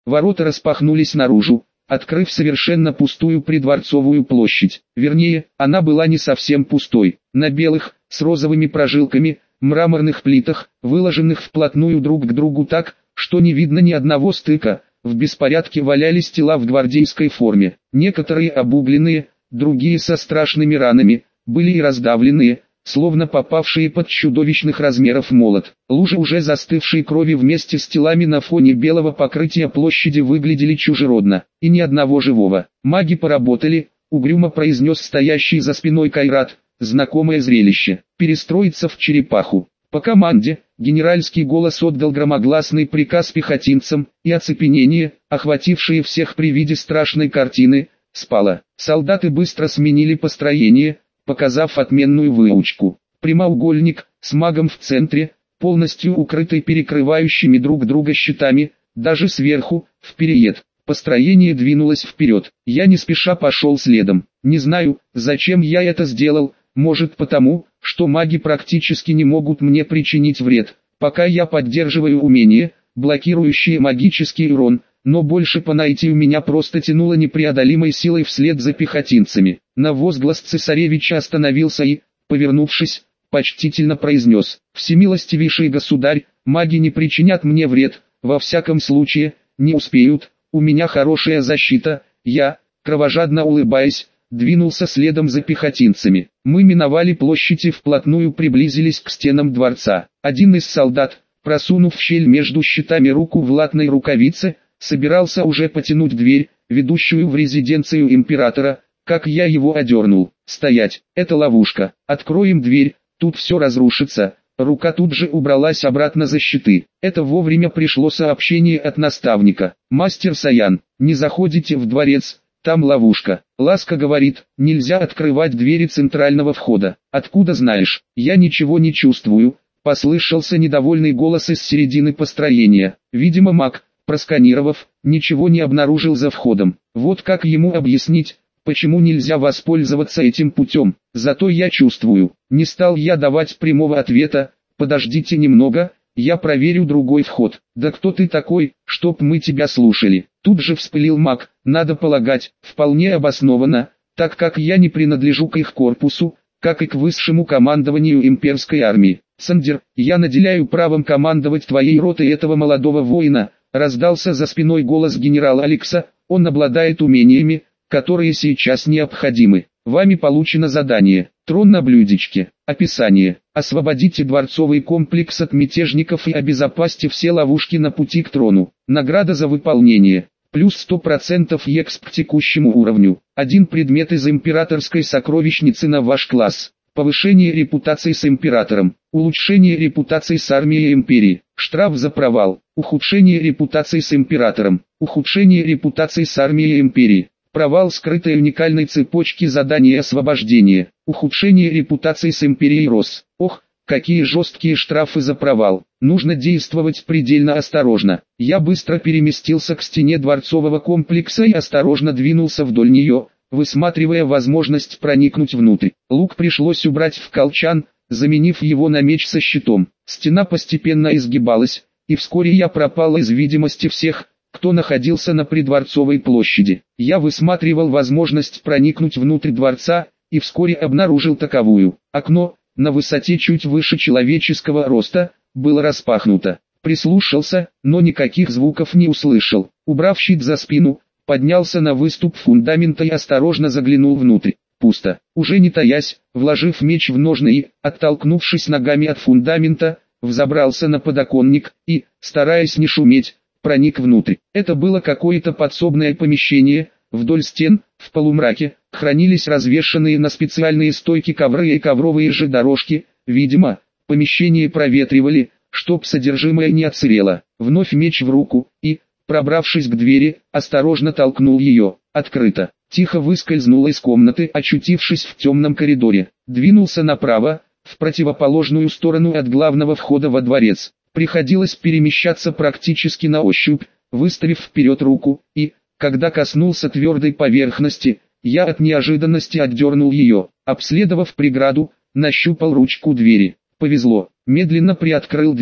Ворота распахнулись наружу, открыв совершенно пустую придворцовую площадь. Вернее, она была не совсем пустой. На белых, с розовыми прожилками, мраморных плитах, выложенных вплотную друг к другу так, что не видно ни одного стыка, в беспорядке валялись тела в гвардейской форме. Некоторые обугленные, другие со страшными ранами, были и раздавленные, словно попавшие под чудовищных размеров молот. Лужи уже застывшей крови вместе с телами на фоне белого покрытия площади выглядели чужеродно, и ни одного живого. «Маги поработали», — угрюмо произнес стоящий за спиной Кайрат, знакомое зрелище. «Перестроиться в черепаху». По команде, генеральский голос отдал громогласный приказ пехотинцам, и оцепенение, охватившее всех при виде страшной картины, спало. Солдаты быстро сменили построение, показав отменную выучку. Прямоугольник, с магом в центре, полностью укрытый перекрывающими друг друга щитами, даже сверху, вперед. Построение двинулось вперед. Я не спеша пошел следом. Не знаю, зачем я это сделал, может потому, что маги практически не могут мне причинить вред, пока я поддерживаю умение, блокирующее магический урон, но больше по наитию меня просто тянуло непреодолимой силой вслед за пехотинцами. На возглас цесаревича остановился и, повернувшись, почтительно произнес: «Всемилостивейший государь, маги не причинят мне вред, во всяком случае, не успеют, у меня хорошая защита». Я, кровожадно улыбаясь, двинулся следом за пехотинцами. Мы миновали площадь и вплотную приблизились к стенам дворца. Один из солдат, просунув в щель между щитами руку в латной рукавице, собирался уже потянуть дверь, ведущую в резиденцию императора, как я его одернул. «Стоять, это ловушка, откроем дверь, тут все разрушится». Рука тут же убралась обратно за щиты. Это вовремя пришло сообщение от наставника. «Мастер Саян, не заходите в дворец, там ловушка». Ласка говорит: «Нельзя открывать двери центрального входа». «Откуда знаешь?» «Я ничего не чувствую», — послышался недовольный голос из середины построения. Видимо маг, просканировав, ничего не обнаружил за входом. Вот как ему объяснить, почему нельзя воспользоваться этим путем? Зато я чувствую. Не стал я давать прямого ответа. «Подождите немного, я проверю другой вход». «Да кто ты такой, чтоб мы тебя слушали?» Тут же вспылил маг. Надо полагать, вполне обоснованно, так как я не принадлежу к их корпусу, как и к высшему командованию имперской армии. «Сандер, я наделяю правом командовать твоей ротой этого молодого воина», раздался за спиной голос генерала Алекса. «Он обладает умениями, которые сейчас необходимы. Вами получено задание. Трон на блюдечке. Описание. Освободите дворцовый комплекс от мятежников и обезопасьте все ловушки на пути к трону. Награда за выполнение. Плюс 100% ЕКС к текущему уровню. Один предмет из императорской сокровищницы на ваш класс. Повышение репутации с императором. Улучшение репутации с армией империи. Штраф за провал. Ухудшение репутации с императором. Ухудшение репутации с армией империи. Провал скрытой уникальной цепочки заданий освобождения. Ухудшение репутации с империей РОС. Ох, какие жесткие штрафы за провал. Нужно действовать предельно осторожно. Я быстро переместился к стене дворцового комплекса и осторожно двинулся вдоль нее, высматривая возможность проникнуть внутрь. Лук пришлось убрать в колчан, заменив его на меч со щитом. Стена постепенно изгибалась, и вскоре я пропал из видимости всех, кто находился на придворцовой площади. Я высматривал возможность проникнуть внутрь дворца, и вскоре обнаружил таковую. Окно, на высоте чуть выше человеческого роста, было распахнуто. Прислушался, но никаких звуков не услышал. Убрав щит за спину, поднялся на выступ фундамента и осторожно заглянул внутрь. Пусто. Уже не таясь, вложив меч в ножны и, оттолкнувшись ногами от фундамента, взобрался на подоконник и, стараясь не шуметь, проник внутрь. Это было какое-то подсобное помещение. Вдоль стен, в полумраке, хранились развешанные на специальные стойки ковры и ковровые же дорожки. Видимо, помещение проветривали, чтоб содержимое не отсырело. Вновь меч в руку и, пробравшись к двери, осторожно толкнул ее. Открыто. Тихо выскользнул из комнаты, очутившись в темном коридоре. Двинулся направо, в противоположную сторону от главного входа во дворец. Приходилось перемещаться практически на ощупь, выставив вперед руку, и, когда коснулся твердой поверхности, я от неожиданности отдернул ее. Обследовав преграду, нащупал ручку двери. Повезло, медленно приоткрыл дверь,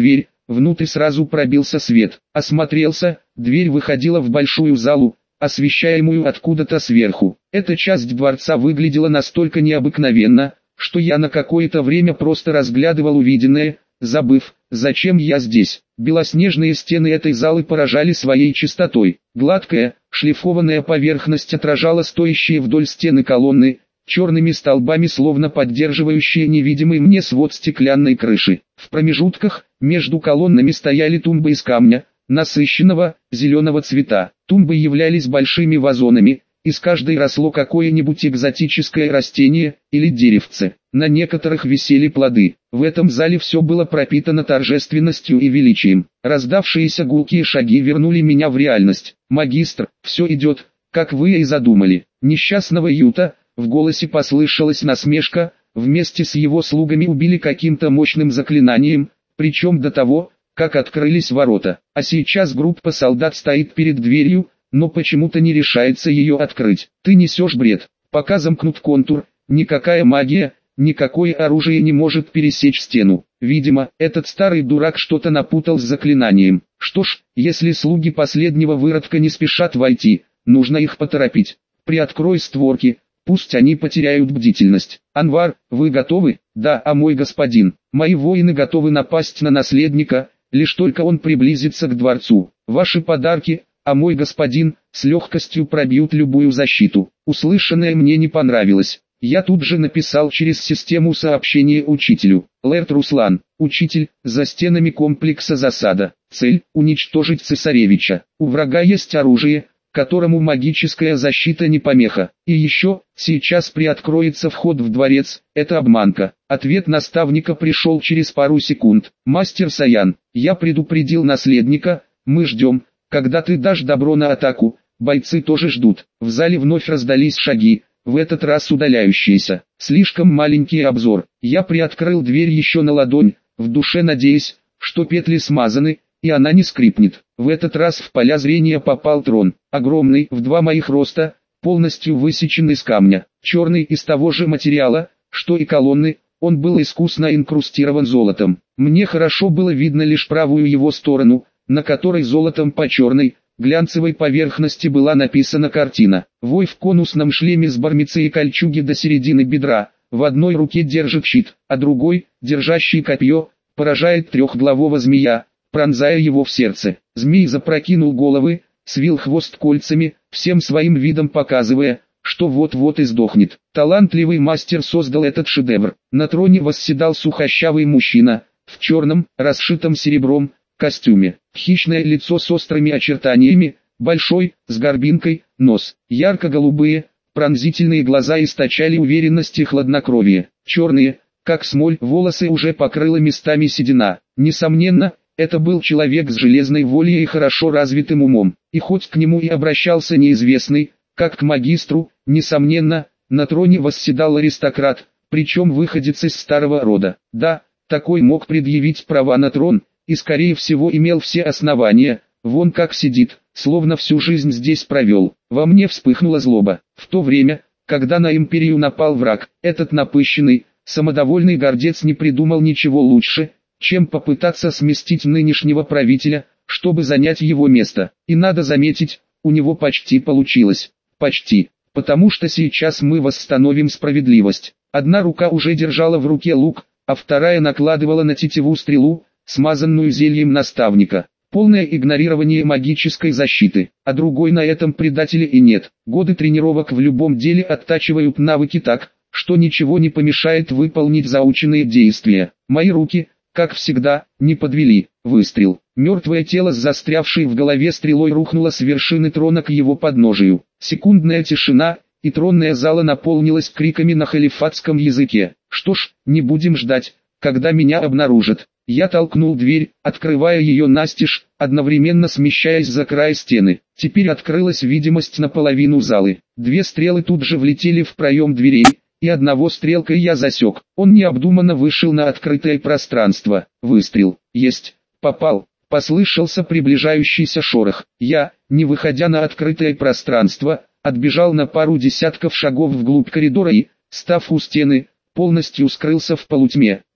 внутрь сразу пробился свет. Осмотрелся, дверь выходила в большую залу, освещаемую откуда-то сверху. Эта часть дворца выглядела настолько необыкновенно, что я на какое-то время просто разглядывал увиденное, забыв, зачем я здесь. Белоснежные стены этой залы поражали своей чистотой. Гладкая, шлифованная поверхность отражала стоящие вдоль стены колонны, черными столбами словно поддерживающие невидимый мне свод стеклянной крыши. В промежутках, между колоннами стояли тумбы из камня, насыщенного, зеленого цвета. Тумбы являлись большими вазонами, из каждой росло какое-нибудь экзотическое растение или деревце. На некоторых висели плоды. В этом зале все было пропитано торжественностью и величием. Раздавшиеся гулкие шаги вернули меня в реальность. «Магистр, все идет, как вы и задумали». Несчастного Юта, в голосе послышалась насмешка, вместе с его слугами убили каким-то мощным заклинанием, причем до того, как открылись ворота. А сейчас группа солдат стоит перед дверью, но почему-то не решается ее открыть. Ты несешь бред. Пока замкнут контур, никакая магия, никакое оружие не может пересечь стену. Видимо, этот старый дурак что-то напутал с заклинанием. Что ж, если слуги последнего выродка не спешат войти, нужно их поторопить. Приоткрой створки, пусть они потеряют бдительность. Анвар, вы готовы? Да, мой господин. Мои воины готовы напасть на наследника, лишь только он приблизится к дворцу. Ваши подарки, мой господин, с легкостью пробьют любую защиту. Услышанное мне не понравилось. Я тут же написал через систему сообщения учителю. Лэрд Руслан, учитель, за стенами комплекса засада. Цель – уничтожить цесаревича. У врага есть оружие, которому магическая защита не помеха. И еще, сейчас приоткроется вход в дворец, это обманка. Ответ наставника пришел через пару секунд. Мастер Саян, я предупредил наследника, мы ждем, когда ты дашь добро на атаку, бойцы тоже ждут. В зале вновь раздались шаги, в этот раз удаляющиеся. Слишком маленький обзор. Я приоткрыл дверь еще на ладонь, в душе надеясь, что петли смазаны, и она не скрипнет. В этот раз в поля зрения попал трон. Огромный, в 2 моих роста, полностью высечен из камня. Черный из того же материала, что и колонны, он был искусно инкрустирован золотом. Мне хорошо было видно лишь правую его сторону, на которой золотом по черной, глянцевой поверхности была написана картина. Вой в конусном шлеме с бармицей и кольчуги до середины бедра, в одной руке держит щит, а другой, держащий копье, поражает трехглавого змея, пронзая его в сердце. Змей запрокинул головы, свил хвост кольцами, всем своим видом показывая, что вот-вот и сдохнет. Талантливый мастер создал этот шедевр. На троне восседал сухощавый мужчина, в черном, расшитом серебром, костюме. Хищное лицо с острыми очертаниями, большой, с горбинкой, нос. Ярко-голубые, пронзительные глаза источали уверенность и хладнокровие. Черные, как смоль, волосы уже покрыла местами седина. Несомненно, это был человек с железной волей и хорошо развитым умом. И хоть к нему и обращался неизвестный, как к магистру, несомненно, на троне восседал аристократ, причем выходец из старого рода. Да, такой мог предъявить права на трон, и скорее всего имел все основания, вон как сидит, словно всю жизнь здесь провел. Во мне вспыхнула злоба. В то время, когда на империю напал враг, этот напыщенный, самодовольный гордец не придумал ничего лучше, чем попытаться сместить нынешнего правителя, чтобы занять его место. И надо заметить, у него почти получилось. Почти. Потому что сейчас мы восстановим справедливость. Одна рука уже держала в руке лук, а вторая накладывала на тетиву стрелу, смазанную зельем наставника. Полное игнорирование магической защиты, а другой на этом предателе и нет. Годы тренировок в любом деле оттачивают навыки так, что ничего не помешает выполнить заученные действия. Мои руки, как всегда, не подвели. Выстрел. Мертвое тело с застрявшей в голове стрелой рухнуло с вершины трона к его подножию. Секундная тишина, и тронная зала наполнилась криками на халифатском языке. Что ж, не будем ждать, когда меня обнаружат. Я толкнул дверь, открывая ее настежь, одновременно смещаясь за край стены. Теперь открылась видимость наполовину залы. 2 стрелы тут же влетели в проем дверей, и одного стрелкой я засек. Он необдуманно вышел на открытое пространство. Выстрел. Есть. Попал. Послышался приближающийся шорох. Я, не выходя на открытое пространство, отбежал на пару десятков шагов вглубь коридора и, став у стены, полностью скрылся в полутьме.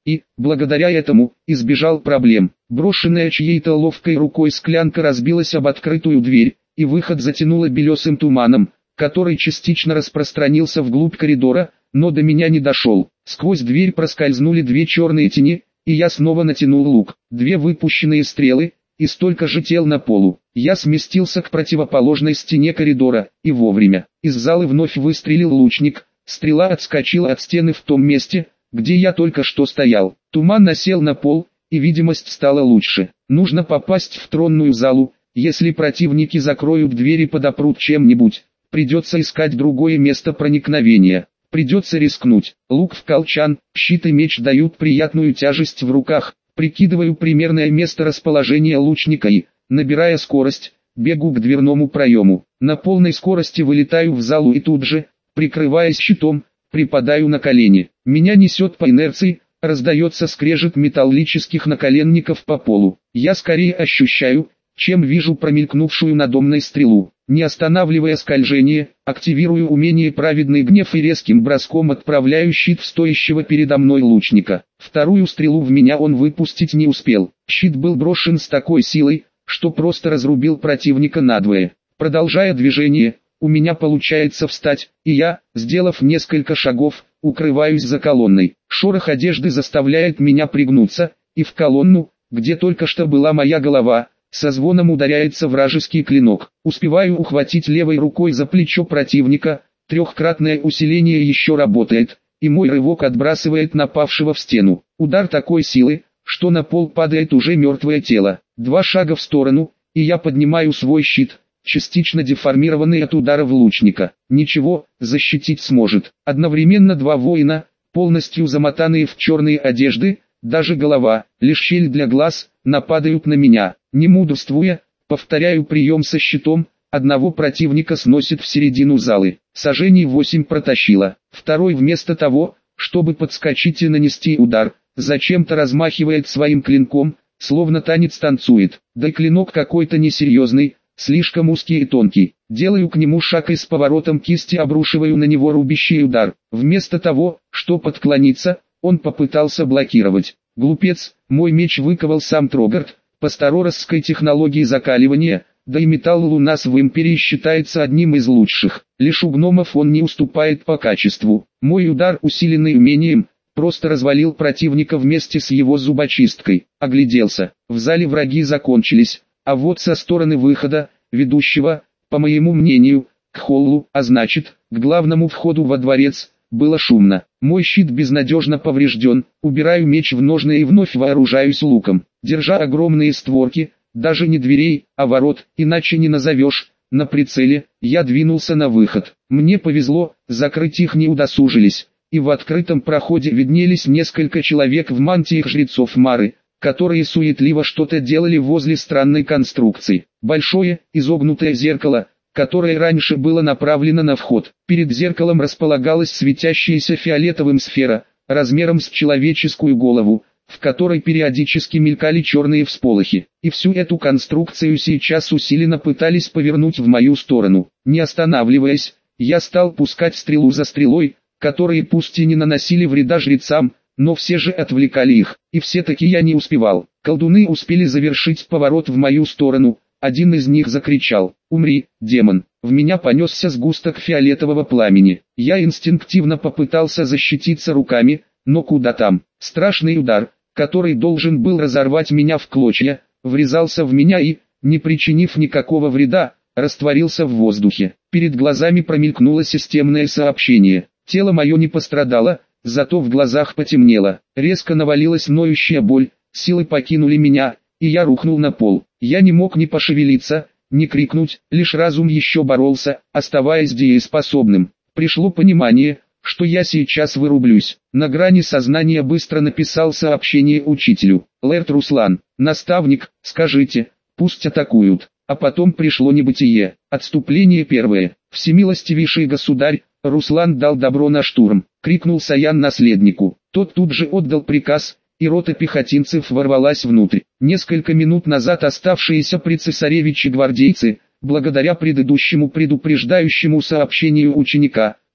и, благодаря этому, избежал проблем. Брошенная чьей-то ловкой рукой склянка разбилась об открытую дверь, и выход затянуло белесым туманом, который частично распространился вглубь коридора, но до меня не дошел. Сквозь дверь проскользнули две черные тени, и я снова натянул лук. Две выпущенные стрелы, и столько же тел на полу. Я сместился к противоположной стене коридора, и вовремя. Из зала вновь выстрелил лучник, стрела отскочила от стены в том месте, где я только что стоял. Туман насел на пол, и видимость стала лучше. Нужно попасть в тронную залу. Если противники закроют двери и подопрут чем-нибудь, придется искать другое место проникновения. Придется рискнуть. Лук в колчан, щит и меч дают приятную тяжесть в руках. Прикидываю примерное место расположения лучника и, набирая скорость, бегу к дверному проему. На полной скорости вылетаю в залу и тут же, прикрываясь щитом, припадаю на колени. Меня несет по инерции, раздается скрежет металлических наколенников по полу. Я скорее ощущаю, чем вижу промелькнувшую надо мной стрелу. Не останавливая скольжение, активирую умение праведный гнев и резким броском отправляю щит в стоящего передо мной лучника. Вторую стрелу в меня он выпустить не успел. Щит был брошен с такой силой, что просто разрубил противника надвое. Продолжая движение, у меня получается встать, и я, сделав несколько шагов, укрываюсь за колонной. Шорох одежды заставляет меня пригнуться, и в колонну, где только что была моя голова, со звоном ударяется вражеский клинок. Успеваю ухватить левой рукой за плечо противника, трехкратное усиление еще работает, и мой рывок отбрасывает напавшего в стену. Удар такой силы, что на пол падает уже мертвое тело. 2 шага в сторону, и я поднимаю свой щит, частично деформированный от ударов лучника. Ничего, защитить сможет. Одновременно 2 воина, полностью замотанные в черные одежды, даже голова, лишь щель для глаз, нападают на меня. Не мудрствуя, повторяю прием со щитом, одного противника сносит в середину залы. Сажений 8 протащило. Второй вместо того, чтобы подскочить и нанести удар, зачем-то размахивает своим клинком, словно танец танцует. Да и клинок какой-то несерьезный, слишком узкий и тонкий. Делаю к нему шаг и с поворотом кисти обрушиваю на него рубящий удар. Вместо того, чтобы отклониться, он попытался блокировать. Глупец, мой меч выковал сам Трогард, по староросской технологии закаливания, да и металл у нас в Империи считается одним из лучших. Лишь у гномов он не уступает по качеству. Мой удар, усиленный умением, просто развалил противника вместе с его зубочисткой. Огляделся. В зале враги закончились, а вот со стороны выхода, ведущего, по моему мнению, к холлу, а значит, к главному входу во дворец, было шумно. Мой щит безнадежно поврежден, убираю меч в ножны и вновь вооружаюсь луком. Держа огромные створки, даже не дверей, а ворот, иначе не назовешь, на прицеле, я двинулся на выход. Мне повезло, закрыть их не удосужились, и в открытом проходе виднелись несколько человек в мантиях жрецов Мары, которые суетливо что-то делали возле странной конструкции. Большое, изогнутое зеркало, которое раньше было направлено на вход. Перед зеркалом располагалась светящаяся фиолетовым сфера, размером с человеческую голову, в которой периодически мелькали черные всполохи. И всю эту конструкцию сейчас усиленно пытались повернуть в мою сторону. Не останавливаясь, я стал пускать стрелу за стрелой, которые пусть и не наносили вреда жрецам, но все же отвлекали их. И все-таки я не успевал. Колдуны успели завершить поворот в мою сторону. Один из них закричал: «Умри, демон!» В меня понесся сгусток фиолетового пламени. Я инстинктивно попытался защититься руками, но куда там. Страшный удар, который должен был разорвать меня в клочья, врезался в меня и, не причинив никакого вреда, растворился в воздухе. Перед глазами промелькнуло системное сообщение. Тело мое не пострадало, зато в глазах потемнело. Резко навалилась ноющая боль, силы покинули меня, и я рухнул на пол. Я не мог ни пошевелиться, ни крикнуть, лишь разум еще боролся, оставаясь дееспособным. Пришло понимание, что я сейчас вырублюсь. На грани сознания быстро написал сообщение учителю. «Лэрд Руслан, наставник, скажите, пусть атакуют». А потом пришло небытие. Отступление первое. «Всемилостивейший государь, Руслан дал добро на штурм», — крикнул Саян наследнику. Тот тут же отдал приказ, и рота пехотинцев ворвалась внутрь. Несколько минут назад оставшиеся при цесаревиче гвардейцы, благодаря предыдущему предупреждающему сообщению ученика,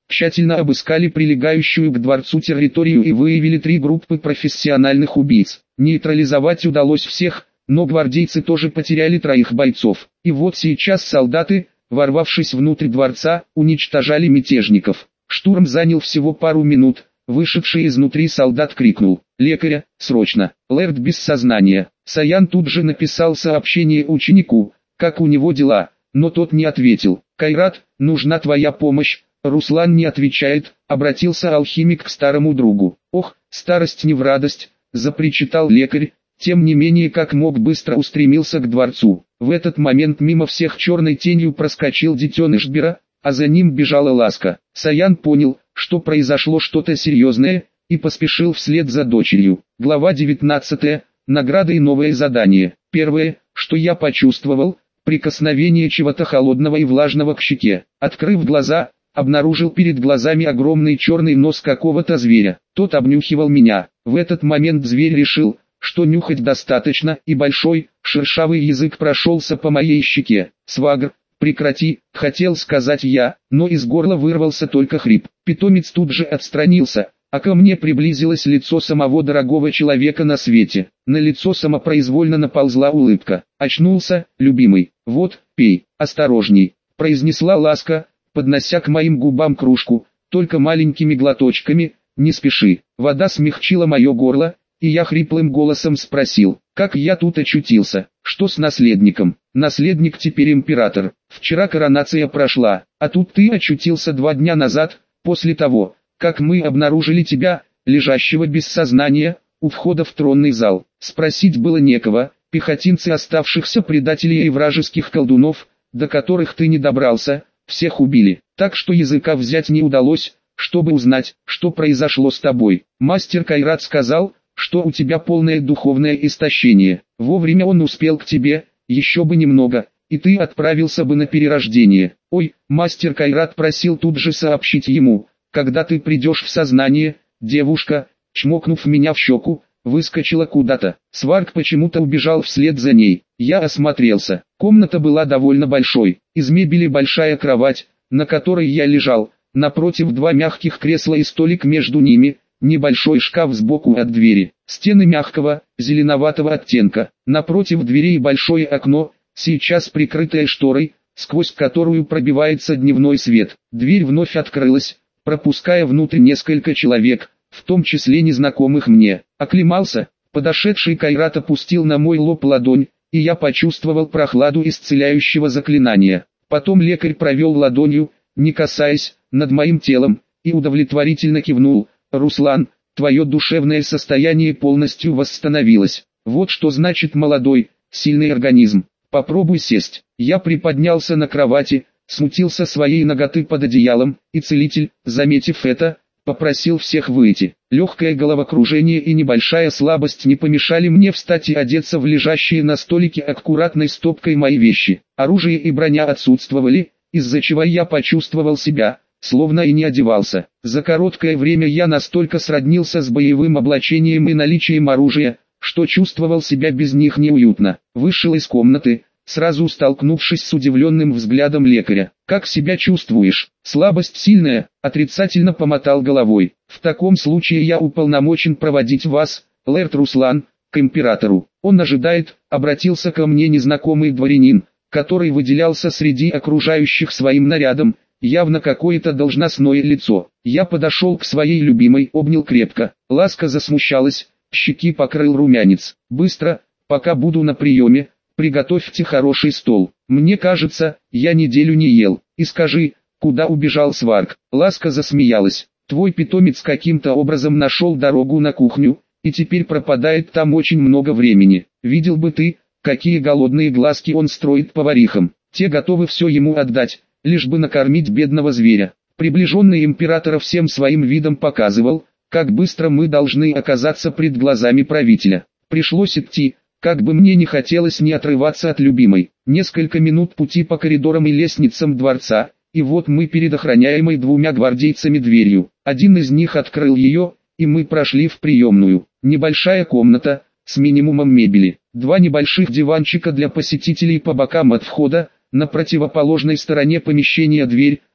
тщательно обыскали прилегающую к дворцу территорию и выявили 3 группы профессиональных убийц. Нейтрализовать удалось всех, но гвардейцы тоже потеряли 3 бойцов. И вот сейчас солдаты, ворвавшись внутрь дворца, уничтожали мятежников. Штурм занял всего пару минут. Вышедший изнутри солдат крикнул: «Лекаря, срочно!» Лэрд без сознания. Саян тут же написал сообщение ученику, как у него дела, но тот не ответил. «Кайрат, нужна твоя помощь». Руслан не отвечает, обратился алхимик к старому другу. «Ох, старость не в радость», запричитал лекарь, тем не менее как мог быстро устремился к дворцу. В этот момент мимо всех черной тенью проскочил детеныш Бера, а за ним бежала Ласка. Саян понял, что произошло что-то серьезное, и поспешил вслед за дочерью. Глава 19. Награда и новое задание. Первое, что я почувствовал, прикосновение чего-то холодного и влажного к щеке. Открыв глаза, обнаружил перед глазами огромный черный нос какого-то зверя. Тот обнюхивал меня. В этот момент зверь решил, что нюхать достаточно, и большой, шершавый язык прошелся по моей щеке. «Свагр, прекрати», хотел сказать я, но из горла вырвался только хрип. Питомец тут же отстранился, а ко мне приблизилось лицо самого дорогого человека на свете. На лицо самопроизвольно наползла улыбка. «Очнулся, любимый, вот, пей, осторожней», произнесла Ласка, поднося к моим губам кружку, только маленькими глоточками, не спеши. Вода смягчила мое горло, и я хриплым голосом спросил: «Как я тут очутился? Что с наследником?» «Наследник теперь император. Вчера коронация прошла, а тут ты очутился 2 дня назад, после того, как мы обнаружили тебя, лежащего без сознания, у входа в тронный зал». Спросить было некого. Пехотинцы оставшихся предателей и вражеских колдунов, до которых ты не добрался, всех убили, так что языка взять не удалось, чтобы узнать, что произошло с тобой. Мастер Кайрат сказал, что у тебя полное духовное истощение. Вовремя он успел к тебе, еще бы немного, и ты отправился бы на перерождение. Ой, мастер Кайрат просил тут же сообщить ему, когда ты придешь в сознание. Девушка, чмокнув меня в щеку, выскочила куда-то. Сварк почему-то убежал вслед за ней. Я осмотрелся. Комната была довольно большой. Из мебели большая кровать, на которой я лежал, напротив 2 мягких кресла и столик между ними, небольшой шкаф сбоку от двери, стены мягкого, зеленоватого оттенка, напротив дверей большое окно, сейчас прикрытое шторой, сквозь которую пробивается дневной свет. Дверь вновь открылась, пропуская внутрь несколько человек, в том числе незнакомых мне. Оклемался, подошедший Кайрат опустил на мой лоб ладонь, и я почувствовал прохладу исцеляющего заклинания. Потом лекарь провел ладонью, не касаясь, над моим телом, и удовлетворительно кивнул: «Руслан, твое душевное состояние полностью восстановилось. Вот что значит молодой, сильный организм. Попробуй сесть». Я приподнялся на кровати, смутился своей наготы под одеялом, и целитель, заметив это, попросил всех выйти. Легкое головокружение и небольшая слабость не помешали мне встать и одеться в лежащие на столике аккуратной стопкой мои вещи. Оружие и броня отсутствовали, из-за чего я почувствовал себя, словно и не одевался. За короткое время я настолько сроднился с боевым облачением и наличием оружия, что чувствовал себя без них неуютно. Вышел из комнаты, сразу столкнувшись с удивленным взглядом лекаря. «Как себя чувствуешь?» «Слабость сильная», отрицательно помотал головой. «В таком случае я уполномочен проводить вас, Лэрд Руслан, к императору. Он ожидает», обратился ко мне незнакомый дворянин, который выделялся среди окружающих своим нарядом, явно какое-то должностное лицо. Я подошел к своей любимой, обнял крепко. Ласка засмущалась, щеки покрыл румянец. «Быстро, пока буду на приеме, приготовьте хороший стол. Мне кажется, я неделю не ел. И скажи, куда убежал Сварк?» Ласка засмеялась. «Твой питомец каким-то образом нашел дорогу на кухню, и теперь пропадает там очень много времени. Видел бы ты, какие голодные глазки он строит поварихам. Те готовы все ему отдать, лишь бы накормить бедного зверя». Приближенный императора всем своим видом показывал, как быстро мы должны оказаться пред глазами правителя. Пришлось идти, как бы мне не хотелось не отрываться от любимой. Несколько минут пути по коридорам и лестницам дворца, и вот мы перед охраняемой 2 гвардейцами дверью. Один из них открыл ее, и мы прошли в приемную. Небольшая комната, с минимумом мебели. 2 небольших диванчика для посетителей по бокам от входа, на противоположной стороне помещения дверь,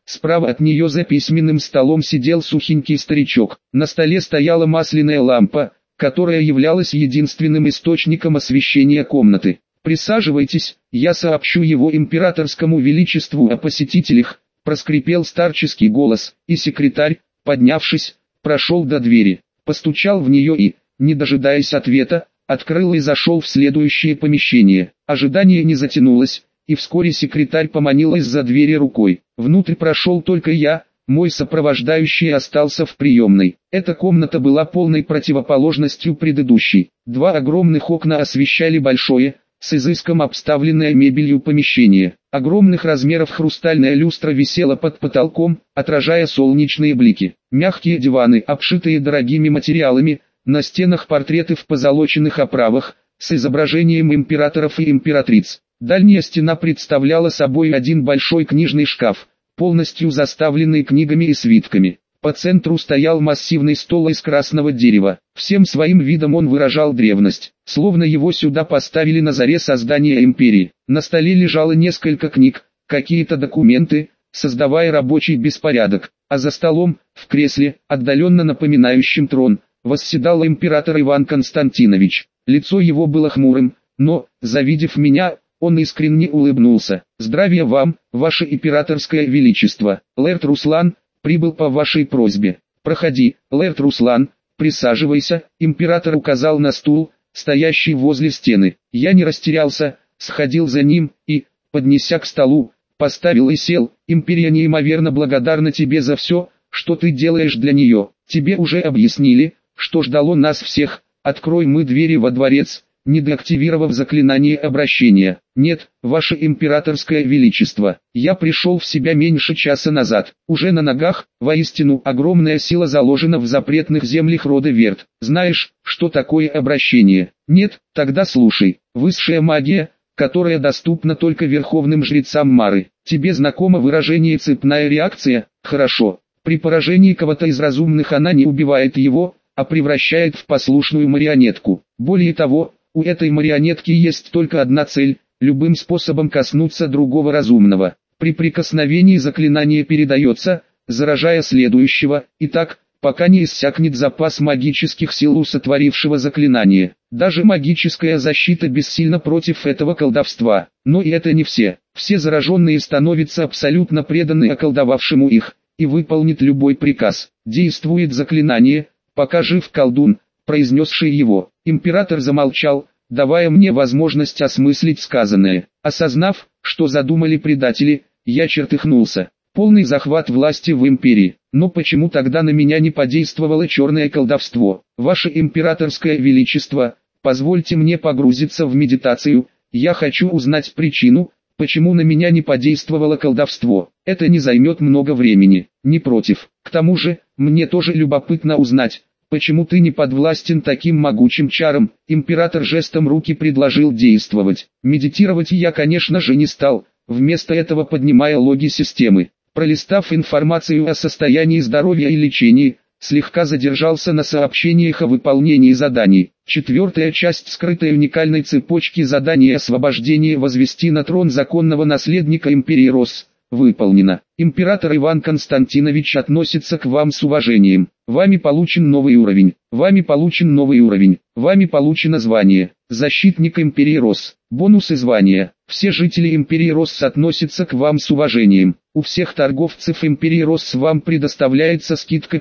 Справа от нее за письменным столом сидел сухенький старичок. На столе стояла масляная лампа, которая являлась единственным источником освещения комнаты. «Присаживайтесь, я сообщу его императорскому величеству о посетителях», проскрипел старческий голос, и секретарь, поднявшись, прошел до двери, постучал в нее и, не дожидаясь ответа, открыл и зашел в следующее помещение. Ожидание не затянулось, и вскоре секретарь поманил из-за двери рукой. Внутрь прошел только я, мой сопровождающий остался в приемной. Эта комната была полной противоположностью предыдущей. Два огромных окна освещали большое, с изыском обставленное мебелью помещение. Огромных размеров хрустальная люстра висела под потолком, отражая солнечные блики. Мягкие диваны, обшитые дорогими материалами, на стенах портреты в позолоченных оправах, с изображением императоров и императриц. Дальняя стена представляла собой один большой книжный шкаф, полностью заставленный книгами и свитками. По центру стоял массивный стол из красного дерева. Всем своим видом он выражал древность, словно его сюда поставили на заре создания империи. На столе лежало несколько книг, какие-то документы, создавая рабочий беспорядок, а за столом, в кресле, отдаленно напоминающем трон, восседал император Иван Константинович. Лицо его было хмурым, но, завидев меня, он искренне улыбнулся. «Здравия вам, ваше императорское величество. Лэрд Руслан прибыл по вашей просьбе. Проходи, Лэрд Руслан, присаживайся». Император указал на стул, стоящий возле стены. Я не растерялся, сходил за ним и, поднеся к столу, поставил и сел. «Империя неимоверно благодарна тебе за все, что ты делаешь для нее. Тебе уже объяснили, что ждало нас всех. Открой мы двери во дворец, не деактивировав заклинание обращения». «Нет, ваше императорское величество, я пришел в себя меньше часа назад, уже на ногах. Воистину, огромная сила заложена в запретных землях рода Верт. Знаешь, что такое обращение? Нет? Тогда слушай. Высшая магия, которая доступна только верховным жрецам Мары. Тебе знакомо выражение «цепная реакция»? Хорошо. При поражении кого-то из разумных она не убивает его, а превращает в послушную марионетку. Более того, у этой марионетки есть только одна цель – любым способом коснуться другого разумного. При прикосновении заклинание передается, заражая следующего, и так, пока не иссякнет запас магических сил у сотворившего заклинание. Даже магическая защита бессильна против этого колдовства. Но и это не все. Все зараженные становятся абсолютно преданы околдовавшему их, и выполнит любой приказ. Действует заклинание, пока жив колдун, произнесший его. Император замолчал, давая мне возможность осмыслить сказанное. Осознав, что задумали предатели, я чертыхнулся. Полный захват власти в империи. Но почему тогда на меня не подействовало черное колдовство? Ваше императорское величество, позвольте мне погрузиться в медитацию. Я хочу узнать причину, почему на меня не подействовало колдовство. Это не займет много времени. Не против. К тому же, мне тоже любопытно узнать, почему ты не подвластен таким могучим чарам. Император жестом руки предложил действовать. Медитировать я, конечно же, не стал, вместо этого поднимая логи системы. Пролистав информацию о состоянии здоровья и лечении, слегка задержался на сообщениях о выполнении заданий. Четвертая часть скрытой уникальной цепочки заданий освобождения возвести на трон законного наследника империи Росс выполнена. Император Иван Константинович относится к вам с уважением. Вами получен новый уровень. Вами получен новый уровень. Вами получено звание «Защитник империи Росс». Бонусы звания. Все жители империи Росс относятся к вам с уважением. У всех торговцев империи Росс вам предоставляется скидка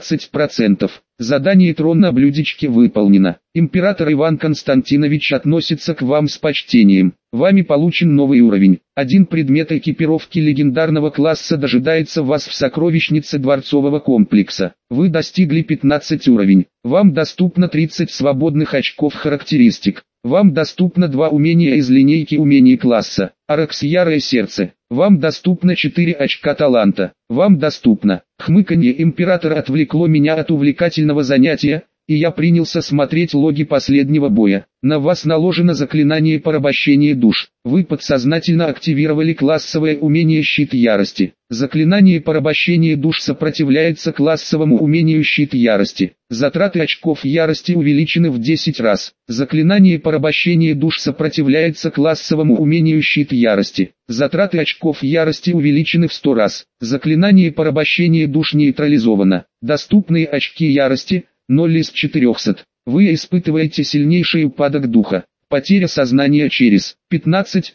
15%. Задание трон на блюдечке выполнено. Император Иван Константинович относится к вам с почтением. Вами получен новый уровень. Один предмет экипировки легендарного класса дожидается вас в сокровищнице дворцового комплекса. Вы достигли 15 уровень. Вам доступно 30 свободных очков характеристик. Вам доступно 2 умения из линейки умений класса. Аракс Ярое Сердце. Вам доступно 4 очка таланта. Вам доступно. Хмыканье императора отвлекло меня от увлекательного занятия, и я принялся смотреть логи последнего боя. На вас наложено заклинание порабощения душ. Вы подсознательно активировали классовое умение «Щит ярости». Заклинание порабощения душ сопротивляется классовому умению «Щит ярости». Затраты очков ярости увеличены в 10 раз. Заклинание порабощения душ сопротивляется классовому умению «Щит ярости». Затраты очков ярости увеличены в 100 раз. Заклинание порабощения душ нейтрализовано. Доступные очки ярости – 0 из 400. Вы испытываете сильнейший упадок духа. Потеря сознания через 15,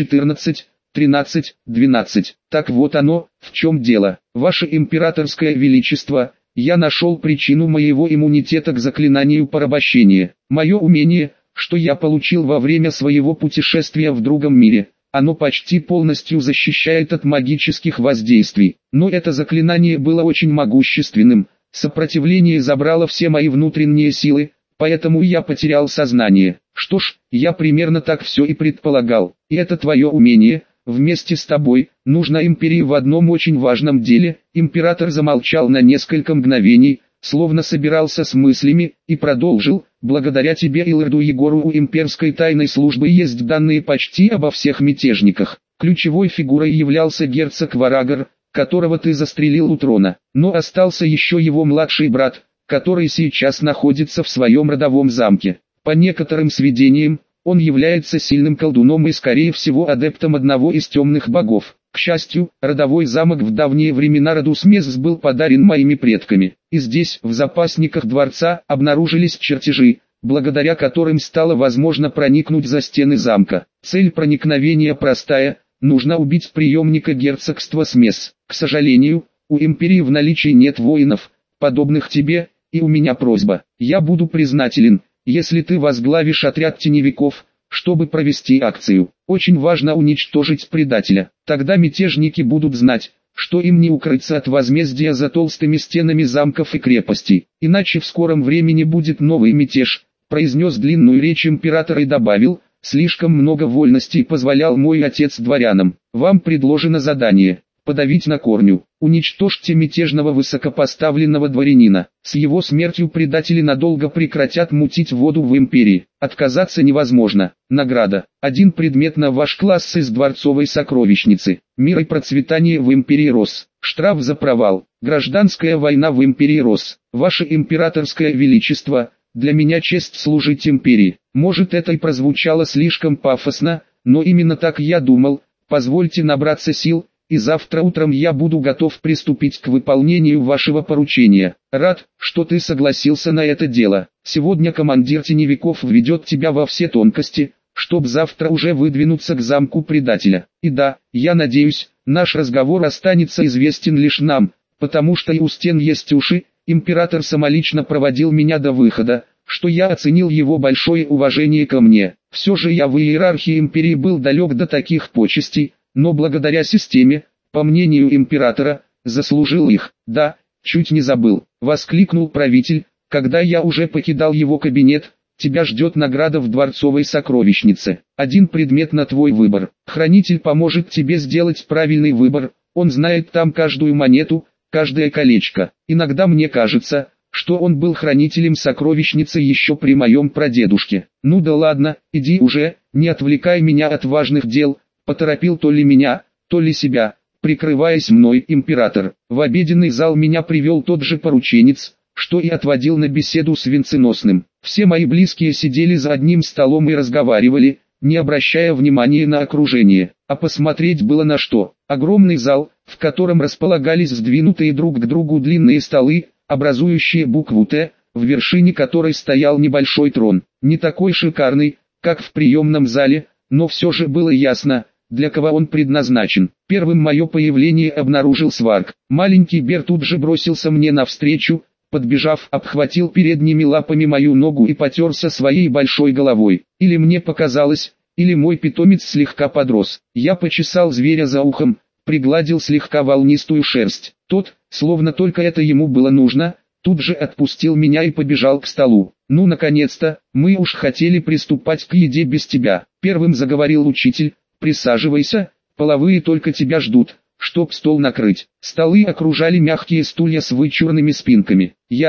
14, 13, 12. Так вот оно, в чем дело. Ваше императорское величество, я нашел причину моего иммунитета к заклинанию порабощения. Мое умение, что я получил во время своего путешествия в другом мире, оно почти полностью защищает от магических воздействий. Но это заклинание было очень могущественным. Сопротивление забрало все мои внутренние силы, поэтому я потерял сознание. Что ж, я примерно так все и предполагал. И это твое умение, вместе с тобой, нужно империи в одном очень важном деле. Император замолчал на несколько мгновений, словно собирался с мыслями, и продолжил: благодаря тебе и лорду Егору у имперской тайной службы есть данные почти обо всех мятежниках. Ключевой фигурой являлся герцог Варагор, которого ты застрелил у трона, но остался еще его младший брат, который сейчас находится в своем родовом замке. По некоторым сведениям, он является сильным колдуном и скорее всего адептом одного из темных богов. К счастью, родовой замок в давние времена роду Смесс был подарен моими предками, и здесь, в запасниках дворца, обнаружились чертежи, благодаря которым стало возможно проникнуть за стены замка. Цель проникновения простая: нужно убить преемника герцогства Смесс. К сожалению, у империи в наличии нет воинов, подобных тебе, и у меня просьба. Я буду признателен, если ты возглавишь отряд теневиков, чтобы провести акцию. Очень важно уничтожить предателя. Тогда мятежники будут знать, что им не укрыться от возмездия за толстыми стенами замков и крепостей. Иначе в скором времени будет новый мятеж, произнес длинную речь император и добавил: слишком много вольностей позволял мой отец дворянам. Вам предложено задание – подавить на корню. Уничтожьте мятежного высокопоставленного дворянина. С его смертью предатели надолго прекратят мутить воду в империи. Отказаться невозможно. Награда: один предмет на ваш класс из дворцовой сокровищницы. Мир и процветание в империи Рос. Штраф за провал. Гражданская война в империи Рос. Ваше императорское величество, для меня честь служить империи. Может, это и прозвучало слишком пафосно, но именно так я думал. Позвольте набраться сил, и завтра утром я буду готов приступить к выполнению вашего поручения. Рад, что ты согласился на это дело. Сегодня командир теневиков введет тебя во все тонкости, чтоб завтра уже выдвинуться к замку предателя. И да, я надеюсь, наш разговор останется известен лишь нам, потому что и у стен есть уши. Император самолично проводил меня до выхода, что я оценил его большое уважение ко мне. Все же я в иерархии империи был далек до таких почестей, но благодаря системе, по мнению императора, заслужил их. Да, чуть не забыл, воскликнул правитель, когда я уже покидал его кабинет. Тебя ждет награда в дворцовой сокровищнице. Один предмет на твой выбор. Хранитель поможет тебе сделать правильный выбор, он знает там каждую монету, каждое колечко. Иногда мне кажется, что он был хранителем сокровищницы еще при моем прадедушке. Ну да ладно, иди уже, не отвлекай меня от важных дел, поторопил то ли меня, то ли себя, прикрываясь мной император. В обеденный зал меня привел тот же порученец, что и отводил на беседу с венценосным. Все мои близкие сидели за одним столом и разговаривали, не обращая внимания на окружение, а посмотреть было на что. Огромный зал, в котором располагались сдвинутые друг к другу длинные столы, образующие букву «Т», в вершине которой стоял небольшой трон. Не такой шикарный, как в приемном зале, но все же было ясно, для кого он предназначен. Первым мое появление обнаружил Сварк. Маленький Бер тут же бросился мне навстречу, подбежав, обхватил передними лапами мою ногу и потерся своей большой головой. Или мне показалось, или мой питомец слегка подрос. Я почесал зверя за ухом, пригладил слегка волнистую шерсть. Тот, словно только это ему было нужно, тут же отпустил меня и побежал к столу. «Ну, наконец-то, мы уж хотели приступать к еде без тебя», — первым заговорил учитель. «Присаживайся, половые только тебя ждут, чтоб стол накрыть». Столы окружали мягкие стулья с вычурными спинками. Я,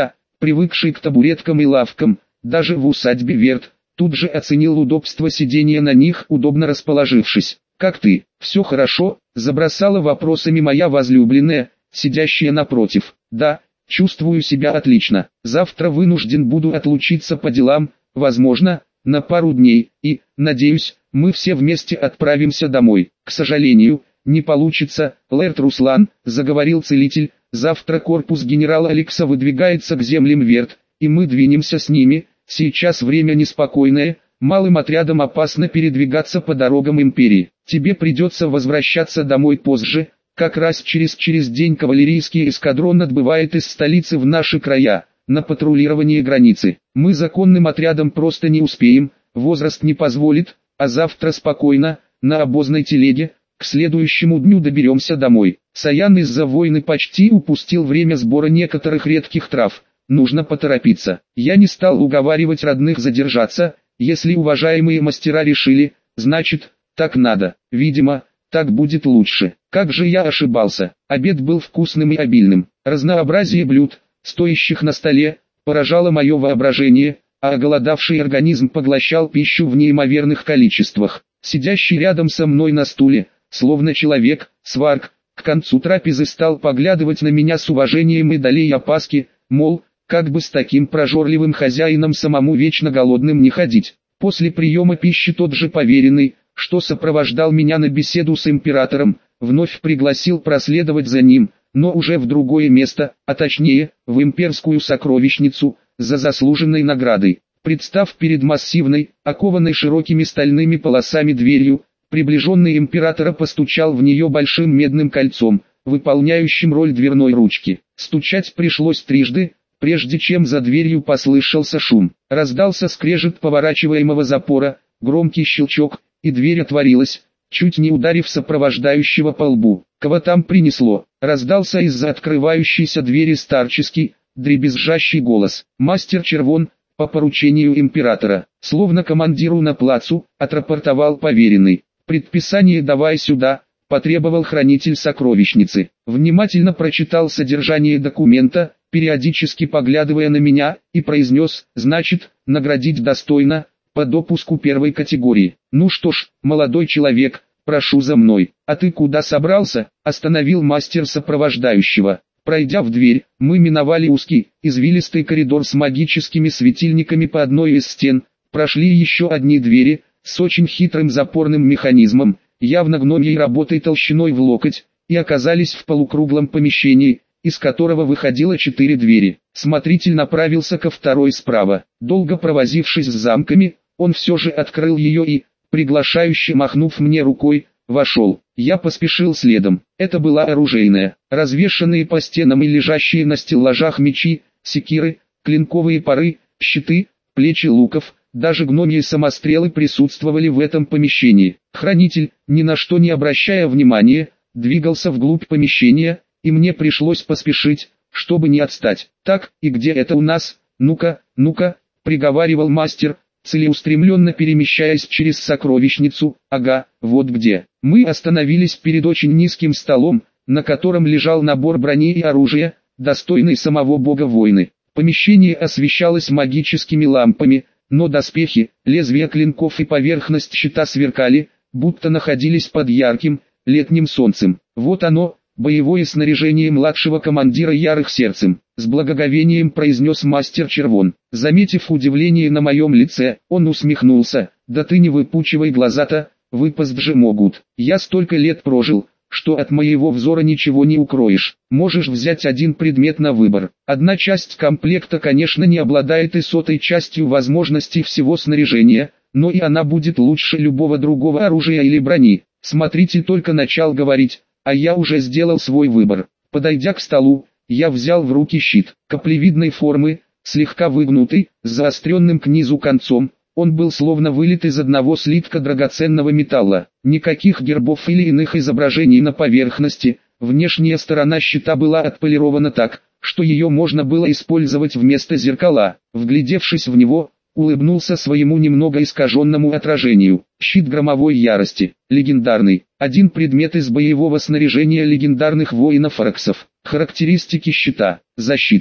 привыкший к табуреткам и лавкам, даже в усадьбе Верт, тут же оценил удобство сидения на них, удобно расположившись. «Как ты? Все хорошо?» – забросала вопросами моя возлюбленная, сидящая напротив. «Да, чувствую себя отлично. Завтра вынужден буду отлучиться по делам, возможно, на пару дней, и, надеюсь, мы все вместе отправимся домой. К сожалению, не получится, Лэрд Руслан», – заговорил целитель. «Завтра корпус генерала Алекса выдвигается к землям Верт, и мы двинемся с ними. Сейчас время неспокойное, малым отрядом опасно передвигаться по дорогам империи. Тебе придется возвращаться домой позже, как раз через день кавалерийский эскадрон отбывает из столицы в наши края, на патрулирование границы. Мы законным отрядом просто не успеем, возраст не позволит, а завтра спокойно, на обозной телеге, к следующему дню доберемся домой». Саян из-за войны почти упустил время сбора некоторых редких трав. Нужно поторопиться. Я не стал уговаривать родных задержаться. Если уважаемые мастера решили, значит, так надо. Видимо, так будет лучше. Как же я ошибался. Обед был вкусным и обильным. Разнообразие блюд, стоящих на столе, поражало мое воображение, а оголодавший организм поглощал пищу в неимоверных количествах. Сидящий рядом со мной на стуле, словно человек, сварк, к концу трапезы стал поглядывать на меня с уважением и долей опаски, мол, как бы с таким прожорливым хозяином самому вечно голодным не ходить. После приема пищи тот же поверенный, что сопровождал меня на беседу с императором, вновь пригласил проследовать за ним, но уже в другое место, а точнее, в имперскую сокровищницу, за заслуженной наградой. Представ перед массивной, окованной широкими стальными полосами дверью, приближенный императора постучал в нее большим медным кольцом, выполняющим роль дверной ручки. Стучать пришлось трижды, прежде чем за дверью послышался шум. Раздался скрежет поворачиваемого запора, громкий щелчок, и дверь отворилась, чуть не ударив сопровождающего по лбу. «Кого там принесло?» — раздался из-за открывающейся двери старческий, дребезжащий голос. «Мастер Червон, по поручению императора», словно командиру на плацу, отрапортовал поверенный. «Предписание давай сюда», — потребовал хранитель сокровищницы. Внимательно прочитал содержание документа, периодически поглядывая на меня, и произнес: «Значит, наградить достойно, по допуску первой категории». «Ну что ж, молодой человек, прошу за мной». «А ты куда собрался?» — остановил мастер сопровождающего. Пройдя в дверь, мы миновали узкий, извилистый коридор с магическими светильниками по одной из стен, прошли еще одни двери, с очень хитрым запорным механизмом, явно гномьей работой толщиной в локоть, и оказались в полукруглом помещении, из которого выходило 4 двери. Смотритель направился ко второй справа. Долго провозившись с замками, он все же открыл ее и, приглашающе махнув мне рукой, вошел. Я поспешил следом. Это была оружейная. Развешанные по стенам и лежащие на стеллажах мечи, секиры, клинковые поры, щиты, плечи луков, даже гномьи самострелы присутствовали в этом помещении. Хранитель, ни на что не обращая внимания, двигался вглубь помещения, и мне пришлось поспешить, чтобы не отстать. «Так, и где это у нас? Ну-ка, ну-ка», — приговаривал мастер, целеустремленно перемещаясь через сокровищницу. «Ага, вот где». Мы остановились перед очень низким столом, на котором лежал набор брони и оружия, достойный самого бога войны. Помещение освещалось магическими лампами, но доспехи, лезвия клинков и поверхность щита сверкали, будто находились под ярким, летним солнцем. «Вот оно, боевое снаряжение младшего командира Ярых Сердцем», с благоговением произнес мастер Червон. Заметив удивление на моем лице, он усмехнулся: «Да ты не выпучивай глаза-то, выпасть же могут. Я столько лет прожил, что от моего взора ничего не укроешь. Можешь взять один предмет на выбор. Одна часть комплекта, конечно, не обладает и 100-й частью возможностей всего снаряжения, но и она будет лучше любого другого оружия или брони». Смотритель только начал говорить, а я уже сделал свой выбор. Подойдя к столу, я взял в руки щит, каплевидной формы, слегка выгнутый, с заостренным к низу концом. Он был словно вылит из одного слитка драгоценного металла. Никаких гербов или иных изображений на поверхности. Внешняя сторона щита была отполирована так, что ее можно было использовать вместо зеркала. Вглядевшись в него, улыбнулся своему немного искаженному отражению. Щит громовой ярости. Легендарный. Один предмет из боевого снаряжения легендарных воинов Араксов. Характеристики щита. Защита.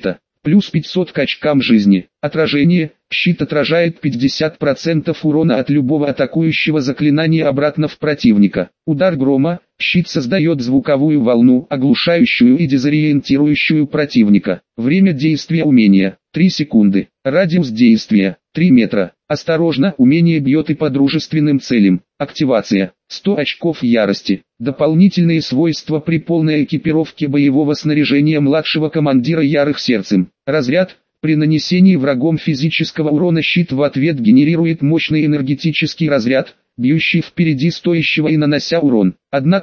плюс 500 к очкам жизни. Отражение. Щит отражает 50% урона от любого атакующего заклинания обратно в противника. Удар грома. Щит создает звуковую волну, оглушающую и дезориентирующую противника. Время действия умения. 3 секунды. Радиус действия. 3 метра. Осторожно, умение бьет и по дружественным целям. Активация. 100 очков ярости. Дополнительные свойства при полной экипировке боевого снаряжения младшего командира ярых сердцем. Разряд. При нанесении врагом физического урона щит в ответ генерирует мощный энергетический разряд, бьющий впереди стоящего и нанося урон.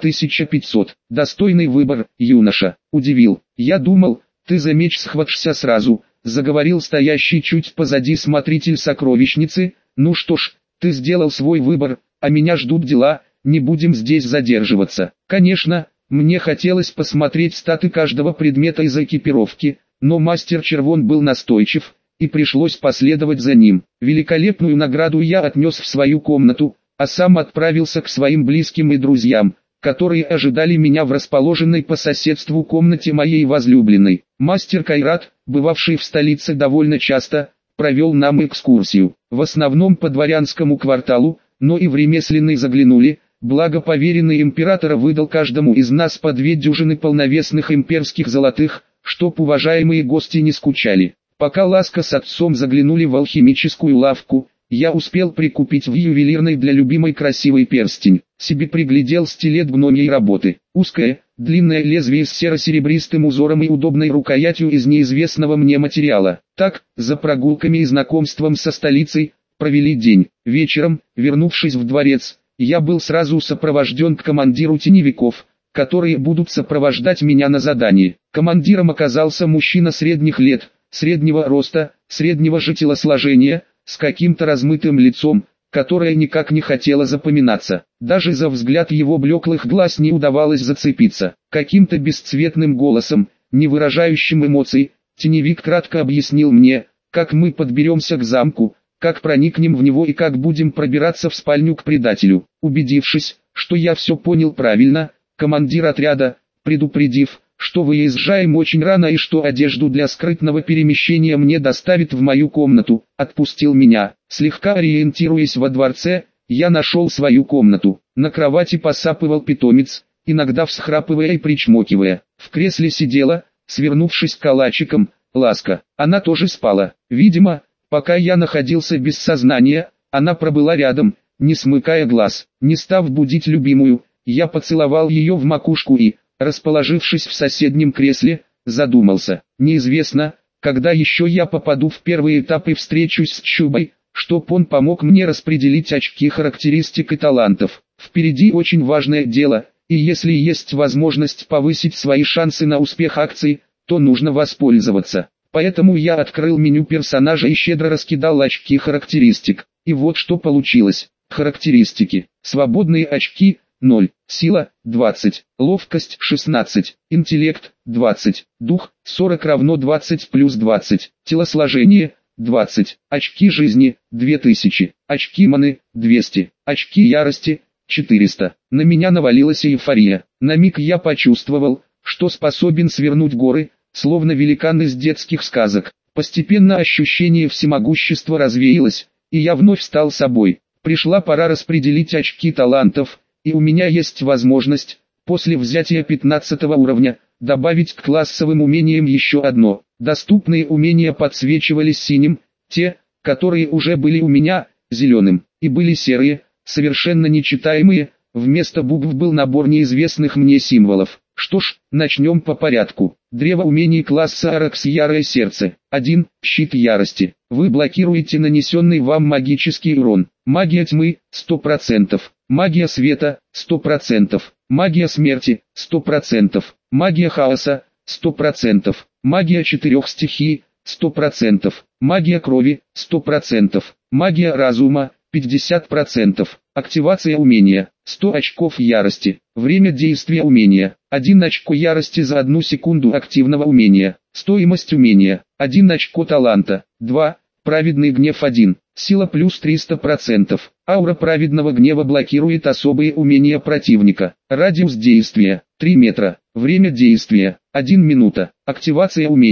1500. Достойный выбор, юноша. Удивил. Я думал, ты за меч схватишься сразу, заговорил стоящий чуть позади смотритель сокровищницы. Ну что ж, ты сделал свой выбор, а меня ждут дела, не будем здесь задерживаться. Конечно, мне хотелось посмотреть статы каждого предмета из экипировки, но мастер Червон был настойчив, и пришлось последовать за ним. Великолепную награду я отнес в свою комнату, а сам отправился к своим близким и друзьям, которые ожидали меня в расположенной по соседству комнате моей возлюбленной. Мастер Кайрат, бывавший в столице довольно часто, провел нам экскурсию, в основном по дворянскому кварталу, но и в ремесленный заглянули, благо поверенный императора выдал каждому из нас по 2 дюжины полновесных имперских золотых, чтоб уважаемые гости не скучали. Пока Ласка с отцом заглянули в алхимическую лавку, я успел прикупить в ювелирной для любимой красивый перстень. Себе приглядел стилет гномьей работы. Узкое, длинное лезвие с серо-серебристым узором и удобной рукоятью из неизвестного мне материала. Так, за прогулками и знакомством со столицей, провели день. Вечером, вернувшись в дворец, я был сразу сопровожден к командиру теневиков, которые будут сопровождать меня на задании. Командиром оказался мужчина средних лет, среднего роста, среднего же телосложения, с каким-то размытым лицом, которое никак не хотело запоминаться. Даже за взгляд его блеклых глаз не удавалось зацепиться. Каким-то бесцветным голосом, не выражающим эмоций, теневик кратко объяснил мне, как мы подберемся к замку, как проникнем в него и как будем пробираться в спальню к предателю. Убедившись, что я все понял правильно, командир отряда, предупредив, что выезжаем очень рано и что одежду для скрытного перемещения мне доставят в мою комнату, отпустил меня. Слегка ориентируясь во дворце, я нашел свою комнату. На кровати посапывал питомец, иногда всхрапывая и причмокивая. В кресле сидела, свернувшись калачиком, Ласка. Она тоже спала. Видимо, пока я находился без сознания, она пробыла рядом, не смыкая глаз. Не став будить любимую, я поцеловал ее в макушку и, расположившись в соседнем кресле, задумался. Неизвестно, когда еще я попаду в первый этап и встречусь с Чубой, чтоб он помог мне распределить очки характеристик и талантов. Впереди очень важное дело, и если есть возможность повысить свои шансы на успех акции, то нужно воспользоваться. Поэтому я открыл меню персонажа и щедро раскидал очки характеристик. И вот что получилось. Характеристики. Свободные очки – 0, сила – 20, ловкость – 16, интеллект – 20, дух – 40 равно 20 плюс 20, телосложение – 20, очки жизни – 2000, очки маны – 200, очки ярости – 400. На меня навалилась эйфория. На миг я почувствовал, что способен свернуть горы, словно великан из детских сказок. Постепенно ощущение всемогущества развеялось, и я вновь стал собой. Пришла пора распределить очки талантов, и у меня есть возможность, после взятия 15 уровня, добавить к классовым умениям еще одно. Доступные умения подсвечивались синим, те, которые уже были у меня, зеленым, и были серые, совершенно нечитаемые, вместо букв был набор неизвестных мне символов. Что ж, начнем по порядку. Древо умений класса Аракс Ярое Сердце. 1. Щит ярости. Вы блокируете нанесенный вам магический урон. Магия тьмы – 100%. Магия света – 100%. Магия смерти – 100%. Магия хаоса – 100%. Магия 4 стихий – 100%. Магия крови – 100%. Магия разума – 50%. Активация умения. 100 очков ярости. Время действия умения. 1 очко ярости за 1 секунду активного умения. Стоимость умения. 1 очко таланта. 2. Праведный гнев 1. Сила плюс 300%. Аура праведного гнева блокирует особые умения противника. Радиус действия. 3 метра. Время действия. 1 минута. Активация умения.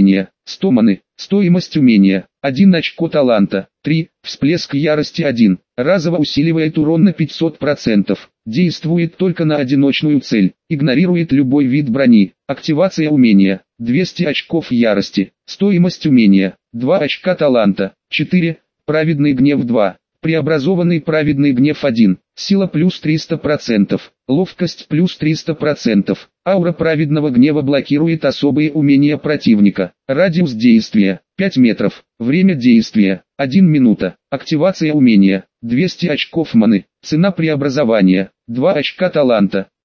100 маны. Стоимость умения 1 очко таланта. 3. Всплеск ярости 1. Разово усиливает урон на 500%. Действует только на одиночную цель. Игнорирует любой вид брони. Активация умения 200 очков ярости. Стоимость умения 2 очка таланта. 4. Праведный гнев 2. Преобразованный праведный гнев 1. Сила плюс 300%. Ловкость плюс 300%. Аура праведного гнева блокирует особые умения противника. Радиус действия 5 метров. Время действия 1 минута. Активация умения 200 очков маны. Цена преобразования 2 очка таланта.